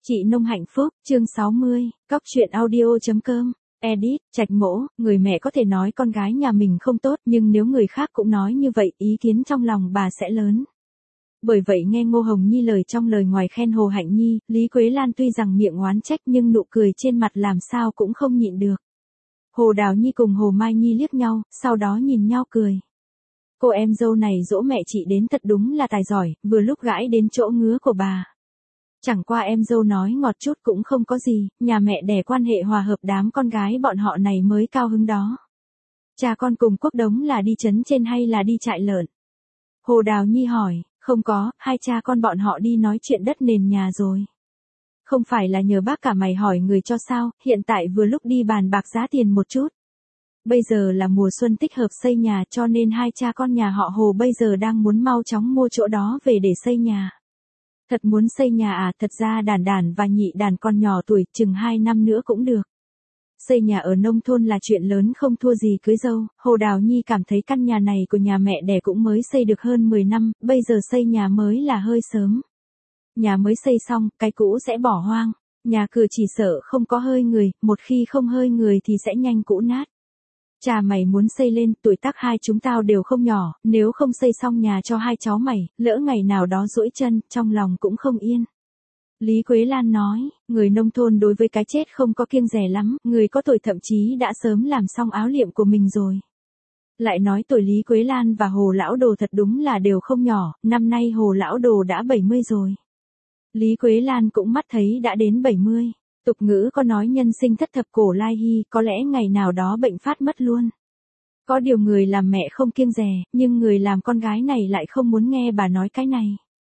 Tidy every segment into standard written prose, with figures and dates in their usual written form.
Chị Nông hạnh phúc, chương 60, cóc truyện audio.com, edit, Trạch Mỗ, người mẹ có thể nói con gái nhà mình không tốt nhưng nếu người khác cũng nói như vậy ý kiến trong lòng bà sẽ lớn. Bởi vậy nghe Ngô Hồng Nhi lời trong lời ngoài khen Hồ Hạnh Nhi, Lý Quế Lan tuy rằng miệng oán trách nhưng nụ cười trên mặt làm sao cũng không nhịn được. Hồ Đào Nhi cùng Hồ Mai Nhi liếc nhau, sau đó nhìn nhau cười. Cô em dâu này dỗ mẹ chị đến thật đúng là tài giỏi, vừa lúc gãi đến chỗ ngứa của bà. Chẳng qua em dâu nói ngọt chút cũng không có gì, nhà mẹ đẻ quan hệ hòa hợp đám con gái bọn họ này mới cao hứng đó. Cha con cùng Quốc Đống là đi trấn trên hay là đi trại lợn? Hồ Đào Nhi hỏi, không có, hai cha con bọn họ đi nói chuyện đất nền nhà rồi. Không phải là nhờ bác cả mày hỏi người cho sao, hiện tại vừa lúc đi bàn bạc giá tiền một chút. Bây giờ là mùa xuân thích hợp xây nhà cho nên hai cha con nhà họ Hồ bây giờ đang muốn mau chóng mua chỗ đó về để xây nhà. Thật muốn xây nhà à, thật ra Đàn Đàn và Nhị Đàn con nhỏ tuổi, chừng 2 năm nữa cũng được. Xây nhà ở nông thôn là chuyện lớn không thua gì cưới dâu, Hồ Đào Nhi cảm thấy căn nhà này của nhà mẹ đẻ cũng mới xây được hơn 10 năm, bây giờ xây nhà mới là hơi sớm. Nhà mới xây xong, cái cũ sẽ bỏ hoang, nhà cửa chỉ sợ không có hơi người, một khi không hơi người thì sẽ nhanh cũ nát. Cha mày muốn xây lên, tuổi tác hai chúng tao đều không nhỏ, nếu không xây xong nhà cho hai cháu mày, lỡ ngày nào đó duỗi chân, trong lòng cũng không yên. Lý Quế Lan nói, người nông thôn đối với cái chết không có kiêng dè lắm, người có tuổi thậm chí đã sớm làm xong áo liệm của mình rồi. Lại nói tuổi Lý Quế Lan và Hồ Lão Đồ thật đúng là đều không nhỏ, năm nay Hồ Lão Đồ đã 70 rồi. Lý Quế Lan cũng mắt thấy đã đến 70. Tục ngữ có nói nhân sinh thất thập cổ lai hy, có lẽ ngày nào đó bệnh phát mất luôn. Có điều người làm mẹ không kiêng dè, nhưng người làm con gái này lại không muốn nghe bà nói cái này.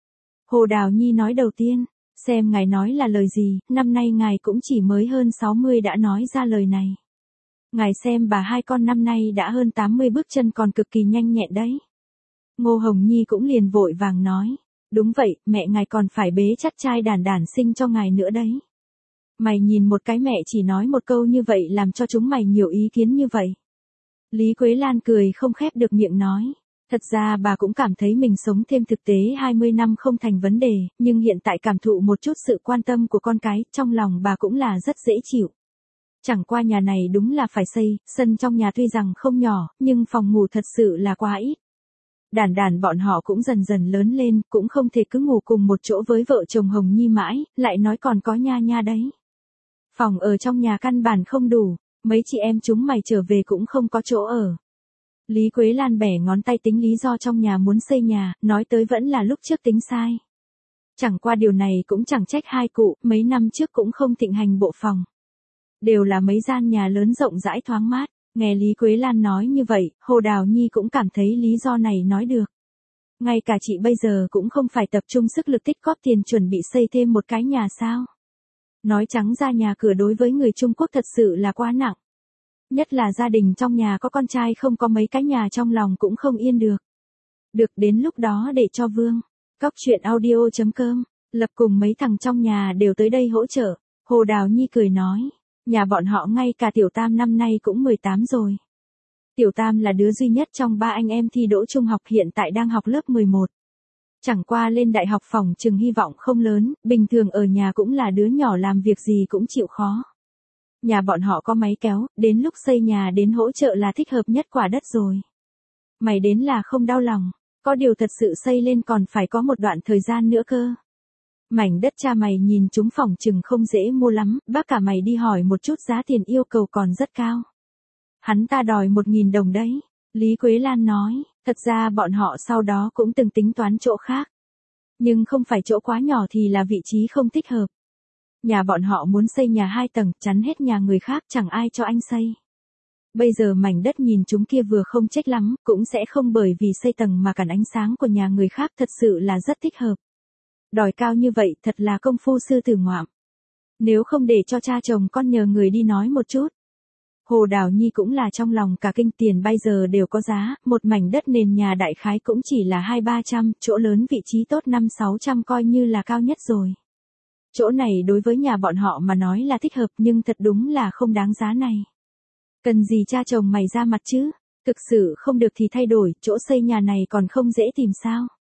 Hồ Đào Nhi nói đầu tiên, xem ngài nói là lời gì, năm nay ngài cũng chỉ mới hơn 60 đã nói ra lời này. Ngài xem bà hai con năm nay đã hơn 80 bước chân còn cực kỳ nhanh nhẹn đấy. Ngô Hồng Nhi cũng liền vội vàng nói, đúng vậy, mẹ ngài còn phải bế chắc trai Đàn Đàn sinh cho ngài nữa đấy. Mày nhìn một cái mẹ chỉ nói một câu như vậy làm cho chúng mày nhiều ý kiến như vậy. Lý Quế Lan cười không khép được miệng nói. Thật ra bà cũng cảm thấy mình sống thêm thực tế 20 năm không thành vấn đề, nhưng hiện tại cảm thụ một chút sự quan tâm của con cái, trong lòng bà cũng là rất dễ chịu. Chẳng qua nhà này đúng là phải xây, sân trong nhà tuy rằng không nhỏ, nhưng phòng ngủ thật sự là quá ít. Đàn Đàn bọn họ cũng dần dần lớn lên, cũng không thể cứ ngủ cùng một chỗ với vợ chồng Hồng Nhi mãi, lại nói còn có nha nha đấy. Phòng ở trong nhà căn bản không đủ, mấy chị em chúng mày trở về cũng không có chỗ ở. Lý Quế Lan bẻ ngón tay tính lý do trong nhà muốn xây nhà, nói tới vẫn là lúc trước tính sai. Chẳng qua điều này cũng chẳng trách hai cụ, mấy năm trước cũng không thịnh hành bộ phòng. Đều là mấy gian nhà lớn rộng rãi thoáng mát, nghe Lý Quế Lan nói như vậy, Hồ Đào Nhi cũng cảm thấy lý do này nói được. Ngay cả chị bây giờ cũng không phải tập trung sức lực tích góp tiền chuẩn bị xây thêm một cái nhà sao. Nói trắng ra nhà cửa đối với người Trung Quốc thật sự là quá nặng. Nhất là gia đình trong nhà có con trai không có mấy cái nhà trong lòng cũng không yên được. Được đến lúc đó để cho Vương, cóc truyện audio.com, Lập cùng mấy thằng trong nhà đều tới đây hỗ trợ. Hồ Đào Nhi cười nói, nhà bọn họ ngay cả Tiểu Tam năm nay cũng 18 rồi. Tiểu Tam là đứa duy nhất trong ba anh em thi đỗ trung học hiện tại đang học lớp 11. Chẳng qua lên đại học phòng chừng hy vọng không lớn, bình thường ở nhà cũng là đứa nhỏ làm việc gì cũng chịu khó. Nhà bọn họ có máy kéo, đến lúc xây nhà đến hỗ trợ là thích hợp nhất quả đất rồi. Mày đến là không đau lòng, có điều thật sự xây lên còn phải có một đoạn thời gian nữa cơ. Mảnh đất cha mày nhìn chúng phòng chừng không dễ mua lắm, bác cả mày đi hỏi một chút giá tiền yêu cầu còn rất cao. Hắn ta đòi 1.000 đồng đấy. Lý Quế Lan nói, thật ra bọn họ sau đó cũng từng tính toán chỗ khác. Nhưng không phải chỗ quá nhỏ thì là vị trí không thích hợp. Nhà bọn họ muốn xây nhà 2 tầng, chắn hết nhà người khác chẳng ai cho anh xây. Bây giờ mảnh đất nhìn chúng kia vừa không trách lắm, cũng sẽ không bởi vì xây tầng mà cản ánh sáng của nhà người khác thật sự là rất thích hợp. Đòi cao như vậy thật là công phu sư tử ngoạm. Nếu không để cho cha chồng con nhờ người đi nói một chút. Hồ Đào Nhi cũng là trong lòng cả kinh, tiền bây giờ đều có giá, một mảnh đất nền nhà đại khái cũng chỉ là 200-300, chỗ lớn vị trí tốt 500-600 coi như là cao nhất rồi. Chỗ này đối với nhà bọn họ mà nói là thích hợp nhưng thật đúng là không đáng giá này. Cần gì cha chồng mày ra mặt chứ, thực sự không được thì thay đổi, chỗ xây nhà này còn không dễ tìm sao.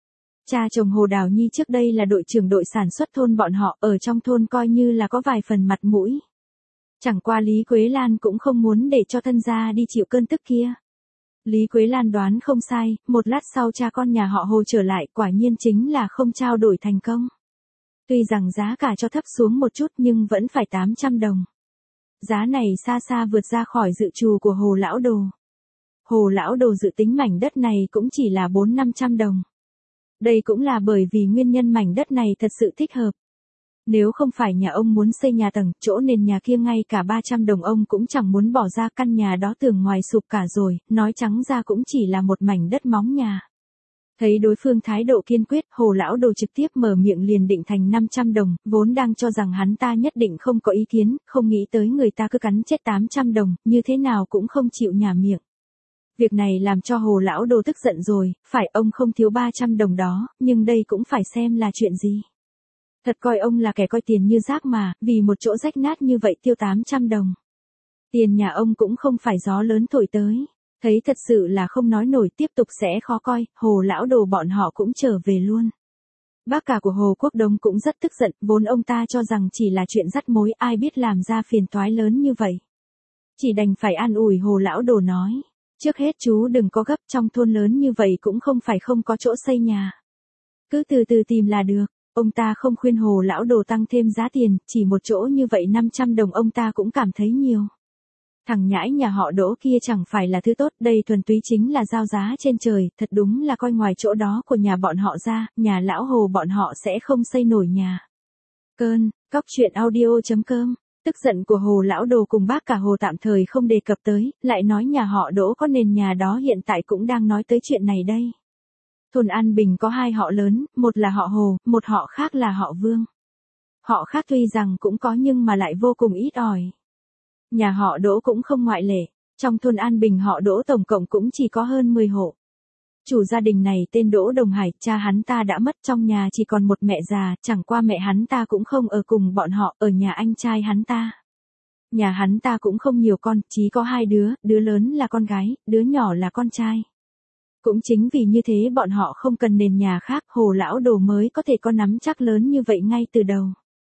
Cha chồng Hồ Đào Nhi trước đây là đội trưởng đội sản xuất thôn bọn họ, ở trong thôn coi như là có vài phần mặt mũi. Chẳng qua Lý Quế Lan cũng không muốn để cho thân gia đi chịu cơn tức kia. Lý Quế Lan đoán không sai, một lát sau cha con nhà họ Hồ trở lại, quả nhiên chính là không trao đổi thành công. Tuy rằng giá cả cho thấp xuống một chút nhưng vẫn phải 800 đồng. Giá này xa xa vượt ra khỏi dự trù của Hồ Lão Đồ. Hồ Lão Đồ dự tính mảnh đất này cũng chỉ là 400-500 đồng. Đây cũng là bởi vì nguyên nhân mảnh đất này thật sự thích hợp. Nếu không phải nhà ông muốn xây nhà tầng, chỗ nền nhà kia ngay cả 300 đồng ông cũng chẳng muốn bỏ ra, căn nhà đó tường ngoài sụp cả rồi, nói trắng ra cũng chỉ là một mảnh đất móng nhà. Thấy đối phương thái độ kiên quyết, Hồ Lão Đồ trực tiếp mở miệng liền định thành 500 đồng, vốn đang cho rằng hắn ta nhất định không có ý kiến, không nghĩ tới người ta cứ cắn chết 800 đồng, như thế nào cũng không chịu nhả miệng. Việc này làm cho Hồ Lão Đồ tức giận rồi, phải ông không thiếu 300 đồng đó, nhưng đây cũng phải xem là chuyện gì. Thật coi ông là kẻ coi tiền như rác mà, vì một chỗ rách nát như vậy tiêu 800 đồng. Tiền nhà ông cũng không phải gió lớn thổi tới. Thấy thật sự là không nói nổi, tiếp tục sẽ khó coi, Hồ Lão Đồ bọn họ cũng trở về luôn. Bác cả của Hồ Quốc Đông cũng rất tức giận, vốn ông ta cho rằng chỉ là chuyện dắt mối, ai biết làm ra phiền toái lớn như vậy. Chỉ đành phải an ủi Hồ Lão Đồ nói, trước hết chú đừng có gấp, trong thôn lớn như vậy cũng không phải không có chỗ xây nhà. Cứ từ từ tìm là được. Ông ta không khuyên Hồ Lão Đồ tăng thêm giá tiền, chỉ một chỗ như vậy 500 đồng ông ta cũng cảm thấy nhiều. Thằng nhãi nhà họ Đỗ kia chẳng phải là thứ tốt, đây thuần túy chính là giao giá trên trời, thật đúng là coi ngoài chỗ đó của nhà bọn họ ra, nhà lão Hồ bọn họ sẽ không xây nổi nhà. Cóc truyện audio.com. Tức giận của Hồ Lão Đồ cùng bác cả Hồ tạm thời không đề cập tới, lại nói nhà họ Đỗ có nền nhà đó hiện tại cũng đang nói tới chuyện này đây. Thôn An Bình có hai họ lớn, một là họ Hồ, một họ khác là họ Vương. Họ khác tuy rằng cũng có nhưng mà lại vô cùng ít ỏi. Nhà họ Đỗ cũng không ngoại lệ, trong thôn An Bình họ Đỗ tổng cộng cũng chỉ có hơn 10 hộ. Chủ gia đình này tên Đỗ Đồng Hải, cha hắn ta đã mất, trong nhà chỉ còn một mẹ già, chẳng qua mẹ hắn ta cũng không ở cùng bọn họ, ở nhà anh trai hắn ta. Nhà hắn ta cũng không nhiều con, chỉ có hai đứa lớn là con gái, đứa nhỏ là con trai. Cũng chính vì như thế bọn họ không cần nền nhà khác, Hồ Lão Đồ mới có thể có nắm chắc lớn như vậy ngay từ đầu.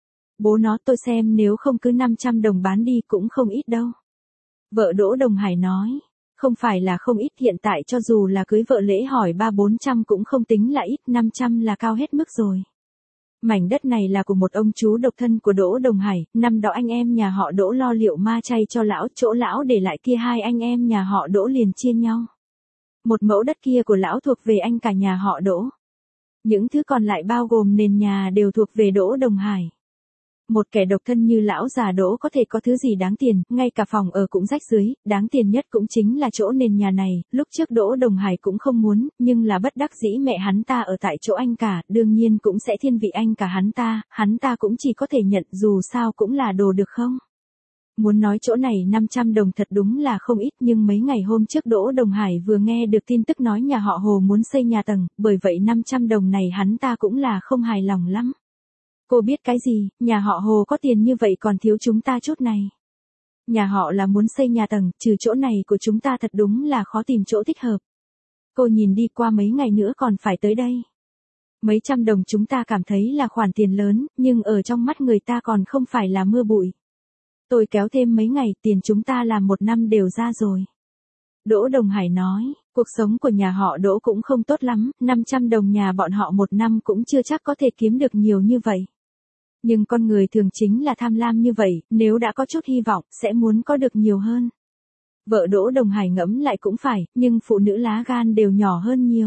Bố nó, tôi xem nếu không cứ 500 đồng bán đi cũng không ít đâu. Vợ Đỗ Đồng Hải nói, không phải là không ít, hiện tại cho dù là cưới vợ lễ hỏi 300-400 cũng không tính là ít, 500 là cao hết mức rồi. Mảnh đất này là của một ông chú độc thân của Đỗ Đồng Hải, năm đó anh em nhà họ Đỗ lo liệu ma chay cho lão, chỗ lão để lại kia hai anh em nhà họ Đỗ liền chia nhau. Một mẫu đất kia của lão thuộc về anh cả nhà họ Đỗ. Những thứ còn lại bao gồm nền nhà đều thuộc về Đỗ Đồng Hải. Một kẻ độc thân như lão già Đỗ có thể có thứ gì đáng tiền, ngay cả phòng ở cũng rách rưới, đáng tiền nhất cũng chính là chỗ nền nhà này, lúc trước Đỗ Đồng Hải cũng không muốn, nhưng là bất đắc dĩ mẹ hắn ta ở tại chỗ anh cả, đương nhiên cũng sẽ thiên vị anh cả hắn ta cũng chỉ có thể nhận, dù sao cũng là đồ được không? Muốn nói chỗ này 500 đồng thật đúng là không ít, nhưng mấy ngày hôm trước Đỗ Đồng Hải vừa nghe được tin tức nói nhà họ Hồ muốn xây nhà tầng, bởi vậy 500 đồng này hắn ta cũng là không hài lòng lắm. Cô biết cái gì, nhà họ Hồ có tiền như vậy còn thiếu chúng ta chút này. Nhà họ là muốn xây nhà tầng, trừ chỗ này của chúng ta thật đúng là khó tìm chỗ thích hợp. Cô nhìn đi, qua mấy ngày nữa còn phải tới đây. Mấy trăm đồng chúng ta cảm thấy là khoản tiền lớn, nhưng ở trong mắt người ta còn không phải là mưa bụi. Tôi kéo thêm mấy ngày, tiền chúng ta làm một năm đều ra rồi. Đỗ Đồng Hải nói, cuộc sống của nhà họ Đỗ cũng không tốt lắm, 500 đồng nhà bọn họ một năm cũng chưa chắc có thể kiếm được nhiều như vậy. Nhưng con người thường chính là tham lam như vậy, nếu đã có chút hy vọng, sẽ muốn có được nhiều hơn. Vợ Đỗ Đồng Hải ngẫm lại cũng phải, nhưng phụ nữ lá gan đều nhỏ hơn nhiều.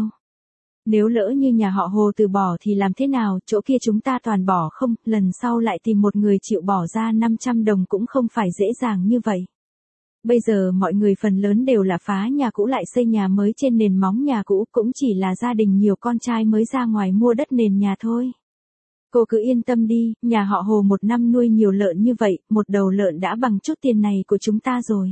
Nếu lỡ như nhà họ Hồ từ bỏ thì làm thế nào, chỗ kia chúng ta toàn bỏ không, lần sau lại tìm một người chịu bỏ ra 500 đồng cũng không phải dễ dàng như vậy. Bây giờ mọi người phần lớn đều là phá nhà cũ lại xây nhà mới trên nền móng nhà cũ, cũng chỉ là gia đình nhiều con trai mới ra ngoài mua đất nền nhà thôi. Cô cứ yên tâm đi, nhà họ Hồ một năm nuôi nhiều lợn như vậy, một đầu lợn đã bằng chút tiền này của chúng ta rồi.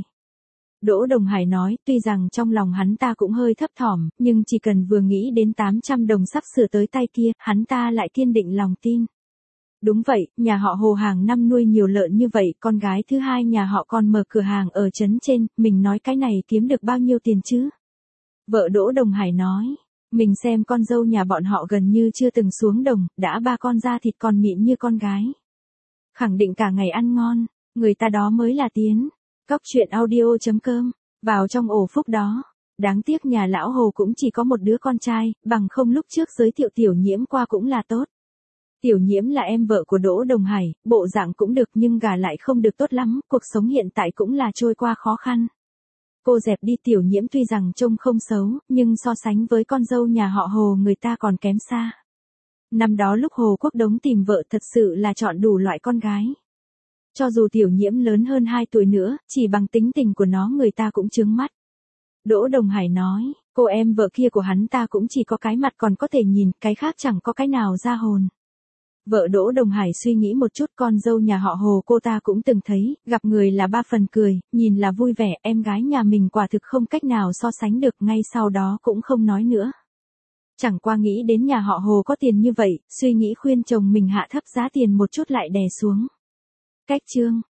Đỗ Đồng Hải nói, tuy rằng trong lòng hắn ta cũng hơi thấp thỏm, nhưng chỉ cần vừa nghĩ đến 800 đồng sắp sửa tới tay kia, hắn ta lại kiên định lòng tin. Đúng vậy, nhà họ Hồ hàng năm nuôi nhiều lợn như vậy, con gái thứ hai nhà họ còn mở cửa hàng ở trấn trên, mình nói cái này kiếm được bao nhiêu tiền chứ? Vợ Đỗ Đồng Hải nói, Mình xem con dâu nhà bọn họ gần như chưa từng xuống đồng, đã ba con da thịt còn mịn như con gái. Khẳng định cả ngày ăn ngon, người ta đó mới là tiến. Cóc truyện audio.com, vào trong ổ phúc đó. Đáng tiếc nhà lão Hồ cũng chỉ có một đứa con trai, bằng không lúc trước giới thiệu Tiểu Nhiễm qua cũng là tốt. Tiểu Nhiễm là em vợ của Đỗ Đồng Hải, bộ dạng cũng được nhưng gả lại không được tốt lắm, cuộc sống hiện tại cũng là trôi qua khó khăn. Cô dẹp đi Tiểu Nhiễm tuy rằng trông không xấu, nhưng so sánh với con dâu nhà họ Hồ người ta còn kém xa. Năm đó lúc Hồ Quốc Đống tìm vợ thật sự là chọn đủ loại con gái. Cho dù Tiểu Nhiễm lớn hơn 2 tuổi nữa, chỉ bằng tính tình của nó người ta cũng chướng mắt. Đỗ Đồng Hải nói, cô em vợ kia của hắn ta cũng chỉ có cái mặt còn có thể nhìn, cái khác chẳng có cái nào ra hồn. Vợ Đỗ Đồng Hải suy nghĩ một chút, con dâu nhà họ Hồ cô ta cũng từng thấy, gặp người là 3 phần cười, nhìn là vui vẻ, em gái nhà mình quả thực không cách nào so sánh được, ngay sau đó cũng không nói nữa. Chẳng qua nghĩ đến nhà họ Hồ có tiền như vậy, suy nghĩ khuyên chồng mình hạ thấp giá tiền một chút lại đè xuống. Cách chương